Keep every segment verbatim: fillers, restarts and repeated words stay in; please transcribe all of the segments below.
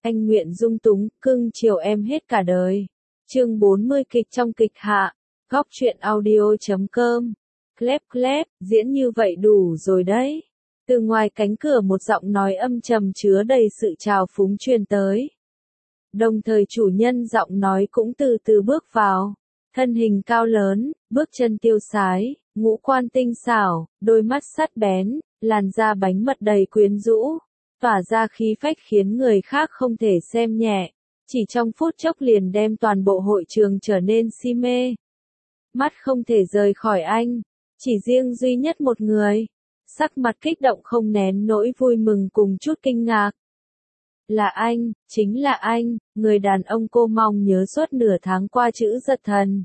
Anh nguyện dung túng, cưng chiều em hết cả đời. Chương bốn mươi kịch trong kịch hạ. Góc truyện audio chấm com. Clep clep, diễn như vậy đủ rồi đấy. Từ ngoài cánh cửa một giọng nói âm trầm chứa đầy sự trào phúng truyền tới. Đồng thời chủ nhân giọng nói cũng từ từ bước vào. Thân hình cao lớn, bước chân tiêu sái, ngũ quan tinh xảo, đôi mắt sắc bén, làn da bánh mật đầy quyến rũ, tỏa ra khí phách khiến người khác không thể xem nhẹ. Chỉ trong phút chốc liền đem toàn bộ hội trường trở nên si mê. Mắt không thể rời khỏi anh, chỉ riêng duy nhất một người. Sắc mặt kích động không nén nỗi vui mừng cùng chút kinh ngạc. Là anh, chính là anh, người đàn ông cô mong nhớ suốt nửa tháng qua. Chữ Giật Thần.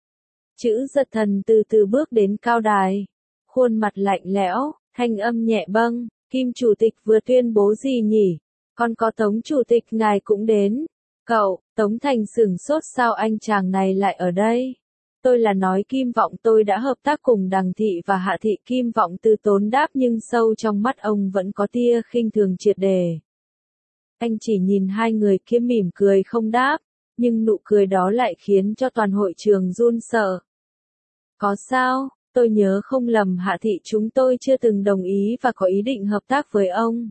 Chữ Giật Thần từ từ bước đến cao đài. Khuôn mặt lạnh lẽo, thanh âm nhẹ bâng. Kim chủ tịch vừa tuyên bố gì nhỉ? Còn có Tống chủ tịch ngài cũng đến. Cậu, Tống Thành sửng sốt, sao anh chàng này lại ở đây? Tôi là nói Kim Vọng, tôi đã hợp tác cùng Đằng Thị và Hạ Thị. Kim Vọng từ tốn đáp, nhưng sâu trong mắt ông vẫn có tia khinh thường triệt để. Anh chỉ nhìn hai người kia mỉm cười không đáp, nhưng nụ cười đó lại khiến cho toàn hội trường run sợ. Có sao, tôi nhớ không lầm Hạ Thị chúng tôi chưa từng đồng ý và có ý định hợp tác với ông.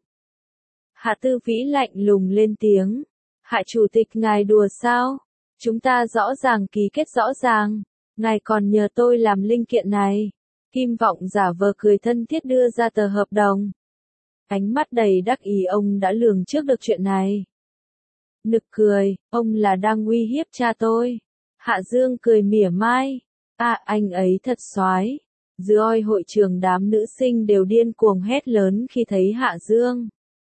Hạ Tư Vĩ lạnh lùng lên tiếng. Hạ chủ tịch ngài đùa sao? Chúng ta rõ ràng ký kết rõ ràng. Ngài còn nhờ tôi làm linh kiện này. Kim Vọng giả vờ cười thân thiết đưa ra tờ hợp đồng. Ánh mắt đầy đắc ý, ông đã lường trước được chuyện này. Nực cười, ông là đang uy hiếp cha tôi. Hạ Dương cười mỉa mai. À, anh ấy thật soái. Dưới oi hội trường đám nữ sinh đều điên cuồng hét lớn khi thấy Hạ Dương.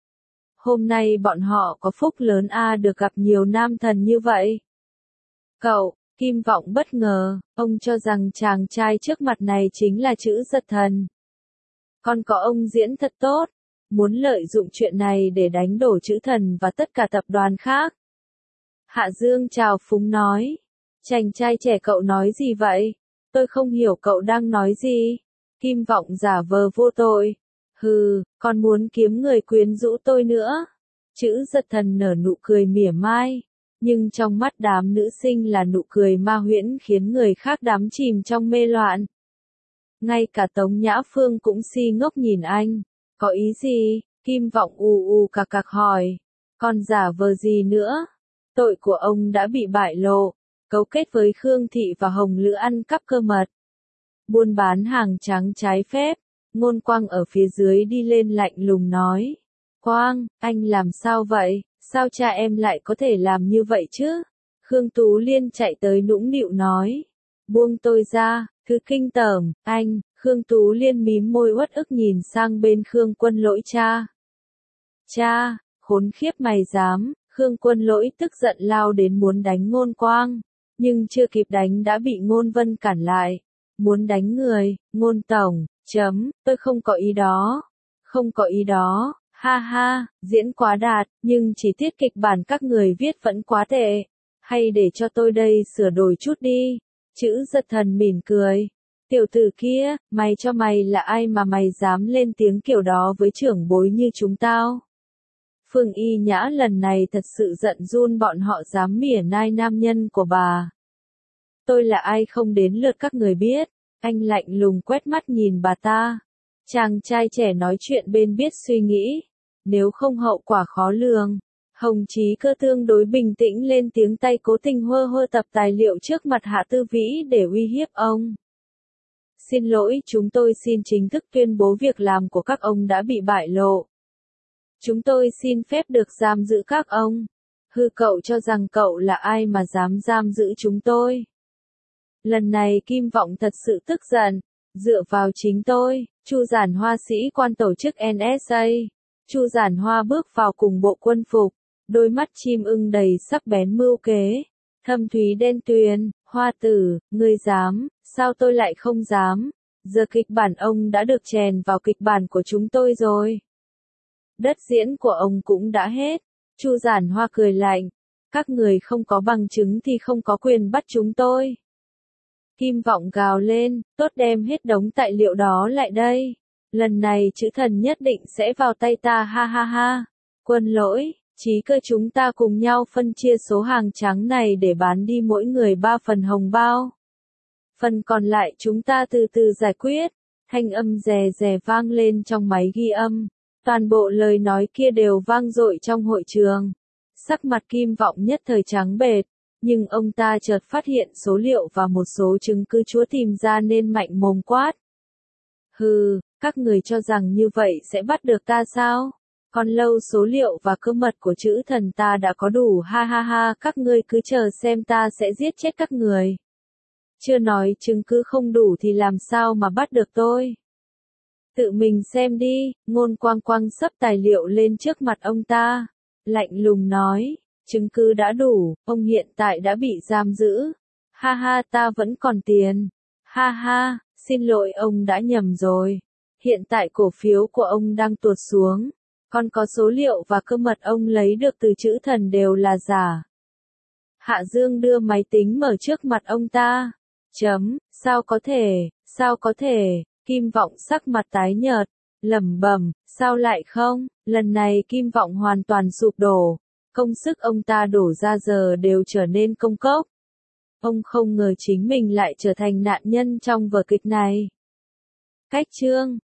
Hôm nay bọn họ có phúc lớn a, được gặp nhiều nam thần như vậy. Cậu, Kim Vọng bất ngờ, ông cho rằng chàng trai trước mặt này chính là Chữ Giật Thần. Còn có ông diễn thật tốt, muốn lợi dụng chuyện này để đánh đổ Chữ Thần và tất cả tập đoàn khác. Hạ Dương trào phúng nói. Chàng trai trẻ, cậu nói gì vậy? Tôi không hiểu cậu đang nói gì. Kim Vọng giả vờ vô tội. Hừ, còn muốn kiếm người quyến rũ tôi nữa. Chữ Giật Thần nở nụ cười mỉa mai. Nhưng trong mắt đám nữ sinh là nụ cười ma huyễn khiến người khác đắm chìm trong mê loạn. Ngay cả Tống Nhã Phương cũng si ngốc nhìn anh. Có ý gì? Kim Vọng ù ù cạc cạc hỏi. Còn giả vờ gì nữa? Tội của ông đã bị bại lộ. Cấu kết với Khương Thị và Hồng Lữ ăn cắp cơ mật. Buôn bán hàng trắng trái phép. Ngôn Quang ở phía dưới đi lên lạnh lùng nói. Quang, anh làm sao vậy? Sao cha em lại có thể làm như vậy chứ? Khương Tú Liên chạy tới nũng nịu nói. Buông tôi ra, thứ kinh tởm, anh. Khương Tú Liên mím môi uất ức nhìn sang bên Khương Quân Lỗi cha. Cha, khốn khiếp mày dám. Khương Quân Lỗi tức giận lao đến muốn đánh Ngôn Quang. Nhưng chưa kịp đánh đã bị Ngôn Vân cản lại. Muốn đánh người, Ngôn tổng, chấm, tôi không có ý đó. Không có ý đó. Ha ha, diễn quá đạt, nhưng chỉ tiết kịch bản các người viết vẫn quá tệ. Hay để cho tôi đây sửa đổi chút đi. Chữ Giật Thần mỉm cười. Tiểu tử kia, mày cho mày là ai mà mày dám lên tiếng kiểu đó với trưởng bối như chúng tao? Phương Y Nhã lần này thật sự giận run, bọn họ dám mỉa nai nam nhân của bà. Tôi là ai không đến lượt các người biết. Anh lạnh lùng quét mắt nhìn bà ta. Chàng trai trẻ nói chuyện bên biết suy nghĩ. Nếu không hậu quả khó lường. Hồng Chí Cơ tương đối bình tĩnh lên tiếng, tay cố tình hơ hơ tập tài liệu trước mặt Hạ Tư Vĩ để uy hiếp ông. Xin lỗi, chúng tôi xin chính thức tuyên bố việc làm của các ông đã bị bại lộ. Chúng tôi xin phép được giam giữ các ông. Hư, cậu cho rằng cậu là ai mà dám giam giữ chúng tôi? Lần này Kim Vọng thật sự tức giận. Dựa vào chính tôi, Chu Giản Hoa sĩ quan tổ chức en ét a. Chu Giản Hoa bước vào cùng bộ quân phục, đôi mắt chim ưng đầy sắc bén mưu kế. Thâm thúy đen tuyền, Hoa tử, ngươi dám, sao tôi lại không dám? Giờ kịch bản ông đã được chèn vào kịch bản của chúng tôi rồi. Đất diễn của ông cũng đã hết. Chu Giản Hoa cười lạnh. Các người không có bằng chứng thì không có quyền bắt chúng tôi. Kim Vọng gào lên, tốt, đem hết đống tài liệu đó lại đây. Lần này Chữ Thần nhất định sẽ vào tay ta, ha ha ha. Quân Lỗi, Chí cơ chúng ta cùng nhau phân chia số hàng trắng này để bán đi mỗi người ba phần hồng bao. Phần còn lại chúng ta từ từ giải quyết. Thanh âm rè rè vang lên trong máy ghi âm. Toàn bộ lời nói kia đều vang dội trong hội trường. Sắc mặt Kim Vọng nhất thời trắng bệch, nhưng ông ta chợt phát hiện số liệu và một số chứng cứ chúa tìm ra nên mạnh mồm quát. Hừ, các người cho rằng như vậy sẽ bắt được ta sao? Còn lâu số liệu và cơ mật của chữ thần ta đã có đủ, ha ha ha, các ngươi cứ chờ xem ta sẽ giết chết các người. Chưa nói chứng cứ không đủ thì làm sao mà bắt được tôi? Tự mình xem đi, Ngôn Quang Quang xấp tài liệu lên trước mặt ông ta. Lạnh lùng nói, chứng cứ đã đủ, ông hiện tại đã bị giam giữ. Ha ha, ta vẫn còn tiền. Ha ha, xin lỗi ông đã nhầm rồi. Hiện tại cổ phiếu của ông đang tuột xuống. Còn có số liệu và cơ mật ông lấy được từ chữ thần đều là giả. Hạ Dương đưa máy tính mở trước mặt ông ta. Chấm, sao có thể, sao có thể, Kim Vọng sắc mặt tái nhợt, lẩm bẩm, sao lại không, lần này Kim Vọng hoàn toàn sụp đổ, công sức ông ta đổ ra giờ đều trở nên công cốc. Ông không ngờ chính mình lại trở thành nạn nhân trong vở kịch này. Cách chương